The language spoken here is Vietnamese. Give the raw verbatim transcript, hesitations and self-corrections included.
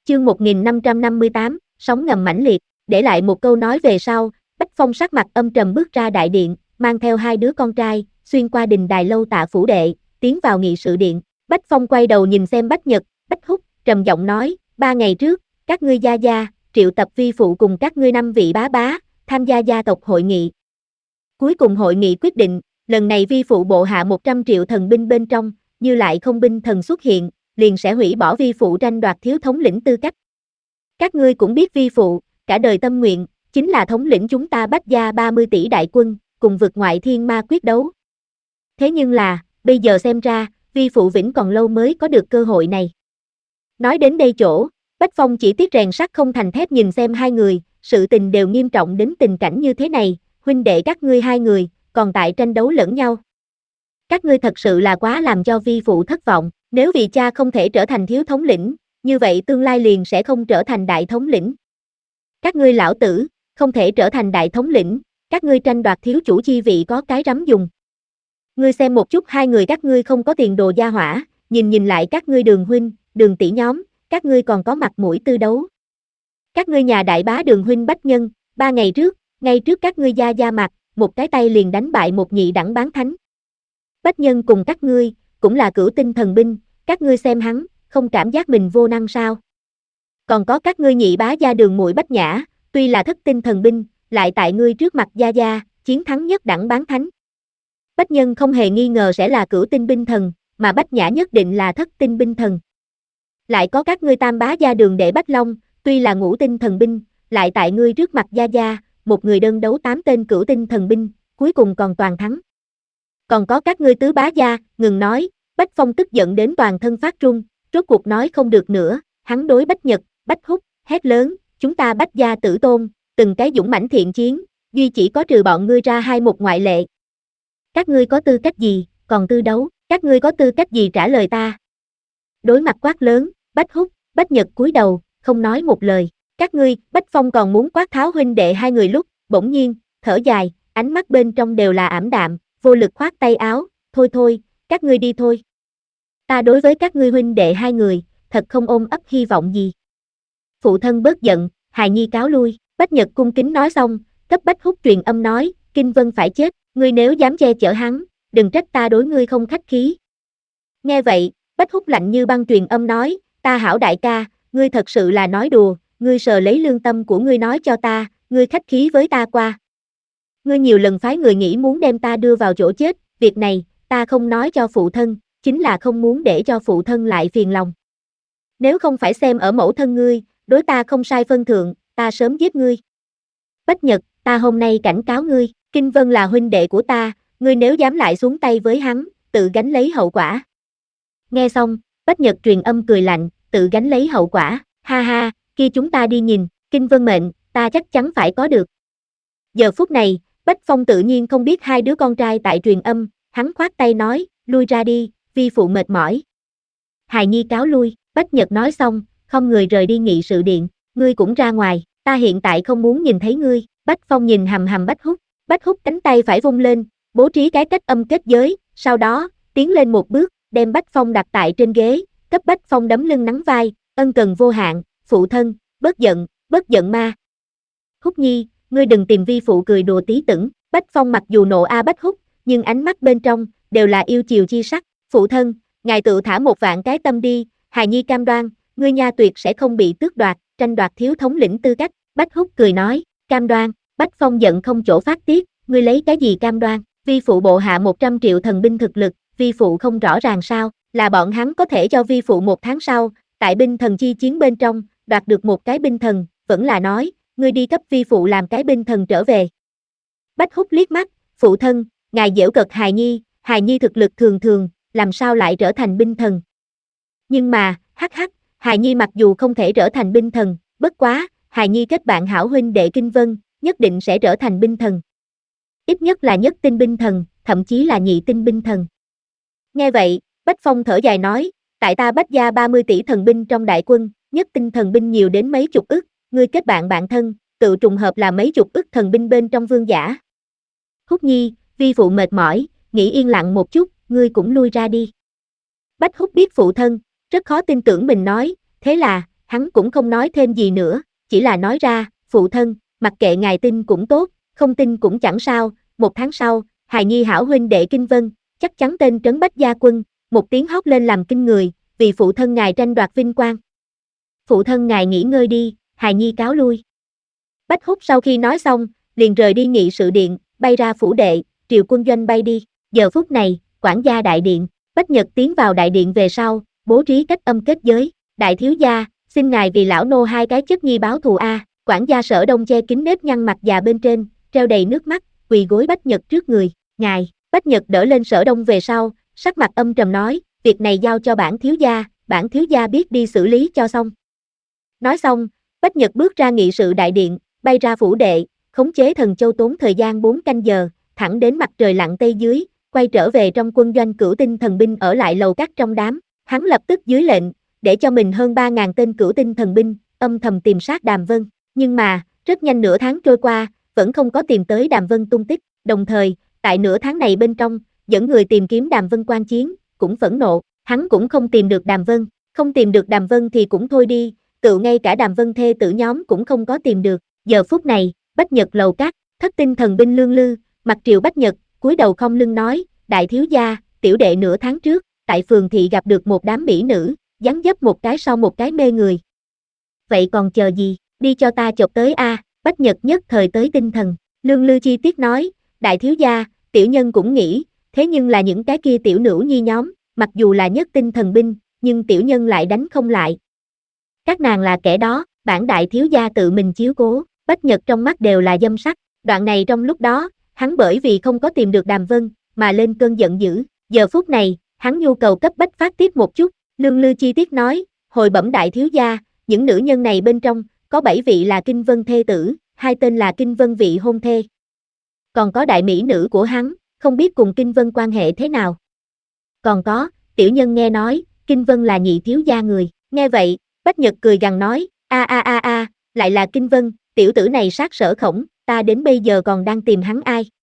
Chương một nghìn năm trăm năm mươi tám, sóng ngầm mãnh liệt, để lại một câu nói về sau, Bách Phong sắc mặt âm trầm bước ra đại điện, mang theo hai đứa con trai, xuyên qua đình đài lâu Tạ phủ đệ, tiến vào nghị sự điện. Bách Phong quay đầu nhìn xem Bách Nhật, Bách Húc, trầm giọng nói, ba ngày trước, các ngươi gia gia, triệu tập vi phụ cùng các ngươi năm vị bá bá, tham gia gia tộc hội nghị. Cuối cùng hội nghị quyết định, lần này vi phụ bộ hạ một trăm triệu thần binh bên trong, như lại không binh thần xuất hiện, liền sẽ hủy bỏ vi phụ tranh đoạt thiếu thống lĩnh tư cách. Các ngươi cũng biết vi phụ, cả đời tâm nguyện, chính là thống lĩnh chúng ta Bách gia ba mươi tỷ đại quân, cùng vượt ngoại thiên ma quyết đấu. Thế nhưng là, bây giờ xem ra, vi phụ vĩnh còn lâu mới có được cơ hội này. Nói đến đây chỗ, Bách Phong chỉ tiếc rèn sắt không thành thép nhìn xem hai người, sự tình đều nghiêm trọng đến tình cảnh như thế này, huynh đệ các ngươi hai người, còn tại tranh đấu lẫn nhau. Các ngươi thật sự là quá làm cho vi phụ thất vọng, nếu vì cha không thể trở thành thiếu thống lĩnh, như vậy tương lai liền sẽ không trở thành đại thống lĩnh. Các ngươi lão tử, không thể trở thành đại thống lĩnh, các ngươi tranh đoạt thiếu chủ chi vị có cái rắm dùng. Ngươi xem một chút hai người các ngươi không có tiền đồ gia hỏa, nhìn nhìn lại các ngươi Đường huynh, Đường tỷ nhóm, các ngươi còn có mặt mũi tư đấu. Các ngươi nhà đại bá Đường huynh Bách Nhân, ba ngày trước, ngay trước các ngươi gia gia mặt, một cái tay liền đánh bại một nhị đẳng bán thánh. Bách Nhân cùng các ngươi, cũng là cửu tinh thần binh, các ngươi xem hắn, không cảm giác mình vô năng sao? Còn có các ngươi nhị bá gia Đường muội Bách Nhã, tuy là thất tinh thần binh, lại tại ngươi trước mặt gia gia, chiến thắng nhất đẳng bán thánh. Bách Nhân không hề nghi ngờ sẽ là cửu tinh binh thần, mà Bách Nhã nhất định là thất tinh binh thần. Lại có các ngươi tam bá gia Đường đệ Bách Long, tuy là ngũ tinh thần binh, lại tại ngươi trước mặt gia gia, một người đơn đấu tám tên cửu tinh thần binh, cuối cùng còn toàn thắng. Còn có các ngươi tứ bá gia, ngừng nói, Bách Phong tức giận đến toàn thân phát run, rốt cuộc nói không được nữa, hắn đối Bách Nhật, Bách Húc, hét lớn, chúng ta Bách gia tử tôn, từng cái dũng mãnh thiện chiến, duy chỉ có trừ bọn ngươi ra hai một ngoại lệ. Các ngươi có tư cách gì, còn tư đấu, các ngươi có tư cách gì trả lời ta? Đối mặt quát lớn, Bách Húc, Bách Nhật cúi đầu, không nói một lời, các ngươi, Bách Phong còn muốn quát tháo huynh đệ hai người lúc, bỗng nhiên, thở dài, ánh mắt bên trong đều là ảm đạm, vô lực khoát tay áo, thôi thôi, các ngươi đi thôi. Ta đối với các ngươi huynh đệ hai người, thật không ôm ấp hy vọng gì. Phụ thân bớt giận, hài nhi cáo lui, Bách Nhật cung kính nói xong, cấp Bách Húc truyền âm nói, Kinh Vân phải chết, ngươi nếu dám che chở hắn, đừng trách ta đối ngươi không khách khí. Nghe vậy, Bách Húc lạnh như băng truyền âm nói, ta hảo đại ca, ngươi thật sự là nói đùa, ngươi sờ lấy lương tâm của ngươi nói cho ta, ngươi khách khí với ta qua. Ngươi nhiều lần phái người nghĩ muốn đem ta đưa vào chỗ chết, việc này, ta không nói cho phụ thân, chính là không muốn để cho phụ thân lại phiền lòng. Nếu không phải xem ở mẫu thân ngươi, đối ta không sai phân thượng, ta sớm giết ngươi. Bách Nhật, ta hôm nay cảnh cáo ngươi, Kinh Vân là huynh đệ của ta, ngươi nếu dám lại xuống tay với hắn, tự gánh lấy hậu quả. Nghe xong, Bách Nhật truyền âm cười lạnh, tự gánh lấy hậu quả, ha ha, kia chúng ta đi nhìn, Kinh Vân mệnh, ta chắc chắn phải có được. Giờ phút này, Bách Phong tự nhiên không biết hai đứa con trai tại truyền âm, hắn khoát tay nói, lui ra đi, vi phụ mệt mỏi. Hài nhi cáo lui, Bách Nhật nói xong, không người rời đi nghị sự điện, ngươi cũng ra ngoài, ta hiện tại không muốn nhìn thấy ngươi. Bách Phong nhìn hầm hầm Bách Húc, Bách Húc cánh tay phải vung lên, bố trí cái cách âm kết giới, sau đó, tiến lên một bước, đem Bách Phong đặt tại trên ghế, cấp Bách Phong đấm lưng nắng vai, ân cần vô hạn, phụ thân, bớt giận, bớt giận ma. Húc nhi, ngươi đừng tìm vi phụ cười đùa tí tửng, Bách Phong mặc dù nộ a Bách Húc, nhưng ánh mắt bên trong, đều là yêu chiều chi sắc, phụ thân, ngài tự thả một vạn cái tâm đi, hài nhi cam đoan, ngươi nha tuyệt sẽ không bị tước đoạt, tranh đoạt thiếu thống lĩnh tư cách, Bách Húc cười nói, cam đoan, Bách Phong giận không chỗ phát tiết, ngươi lấy cái gì cam đoan, vi phụ bộ hạ một trăm triệu thần binh thực lực, vi phụ không rõ ràng sao, là bọn hắn có thể cho vi phụ một tháng sau, tại binh thần chi chiến bên trong, đoạt được một cái binh thần, vẫn là nói, ngươi đi cấp vi phụ làm cái binh thần trở về. Bách Húc liếc mắt, phụ thân, ngài giễu cợt hài nhi, hài nhi thực lực thường thường, làm sao lại trở thành binh thần. Nhưng mà, hắc hắc, hài nhi mặc dù không thể trở thành binh thần, bất quá, hài nhi kết bạn hảo huynh đệ Kinh Vân, nhất định sẽ trở thành binh thần. Ít nhất là nhất tinh binh thần, thậm chí là nhị tinh binh thần. Nghe vậy, Bách Phong thở dài nói, tại ta Bách gia ba mươi tỷ thần binh trong đại quân, nhất tinh thần binh nhiều đến mấy chục ức, ngươi kết bạn bạn thân, tự trùng hợp là mấy chục ức thần binh bên trong vương giả. Húc nhi, vi phụ mệt mỏi, nghỉ yên lặng một chút, ngươi cũng lui ra đi. Bách Húc biết phụ thân, rất khó tin tưởng mình nói, thế là, hắn cũng không nói thêm gì nữa, chỉ là nói ra, phụ thân, mặc kệ ngài tin cũng tốt, không tin cũng chẳng sao, một tháng sau, hài nhi hảo huynh đệ Kinh Vân, chắc chắn tên trấn bách gia quân, một tiếng hót lên làm kinh người, vì phụ thân ngài tranh đoạt vinh quang. Phụ thân ngài nghỉ ngơi đi, hài nhi cáo lui. Bách Húc sau khi nói xong, liền rời đi nghị sự điện, bay ra phủ đệ, triều quân doanh bay đi. Giờ phút này, quản gia đại điện, Bách Nhật tiến vào đại điện về sau, bố trí cách âm kết giới. Đại thiếu gia, xin ngài vì lão nô hai cái chất nhi báo thù a. Quản gia Sở Đông che kín nếp nhăn mặt già bên trên, treo đầy nước mắt, quỳ gối Bách Nhật trước người. Ngài, Bách Nhật đỡ lên Sở Đông về sau, sắc mặt âm trầm nói, việc này giao cho bản thiếu gia, bản thiếu gia biết đi xử lý cho xong. Nói xong, Bách Nhật bước ra nghị sự đại điện, bay ra phủ đệ, khống chế thần châu tốn thời gian bốn canh giờ, thẳng đến mặt trời lặn tây dưới, quay trở về trong quân doanh Cửu Tinh thần binh ở lại lầu các trong đám. Hắn lập tức dưới lệnh, để cho mình hơn ba ngàn tên Cửu Tinh thần binh, âm thầm tìm sát Đàm Vân. Nhưng mà, rất nhanh nửa tháng trôi qua, vẫn không có tìm tới Đàm Vân tung tích. Đồng thời, tại nửa tháng này bên trong, dẫn người tìm kiếm Đàm Vân quan chiến, cũng phẫn nộ, hắn cũng không tìm được Đàm Vân. Không tìm được Đàm Vân thì cũng thôi đi, tự ngay cả Đàm Vân thê tử nhóm cũng không có tìm được. Giờ phút này, Bách Nhật lầu các, thất tinh thần binh Lương Lư, mặt triều Bách Nhật, cúi đầu không lưng nói, đại thiếu gia, tiểu đệ nửa tháng trước, tại phường thị gặp được một đám mỹ nữ, dáng dấp một cái sau một cái mê người. Vậy còn chờ gì, đi cho ta chộp tới a. Bách Nhật nhất thời tới tinh thần. Lương Lư chi tiết nói, đại thiếu gia, tiểu nhân cũng nghĩ, thế nhưng là những cái kia tiểu nữ nhi nhóm, mặc dù là nhất tinh thần binh, nhưng tiểu nhân lại đánh không lại. Các nàng là kẻ đó, bản đại thiếu gia tự mình chiếu cố. Bách Nhật trong mắt đều là dâm sắc. Đoạn này trong lúc đó, hắn bởi vì không có tìm được Đàm Vân, mà lên cơn giận dữ. Giờ phút này, hắn nhu cầu cấp bách phát tiết một chút. Lương Lư chi tiết nói, hồi bẩm đại thiếu gia, những nữ nhân này bên trong, có bảy vị là Kinh Vân thê tử, hai tên là Kinh Vân vị hôn thê. Còn có đại mỹ nữ của hắn, không biết cùng Kinh Vân quan hệ thế nào. Còn có, tiểu nhân nghe nói, Kinh Vân là nhị thiếu gia người. Nghe vậy, Bách Nhật cười gằn nói, a a a a, lại là Kinh Vân, tiểu tử này sát sở khổng, ta đến bây giờ còn đang tìm hắn ai.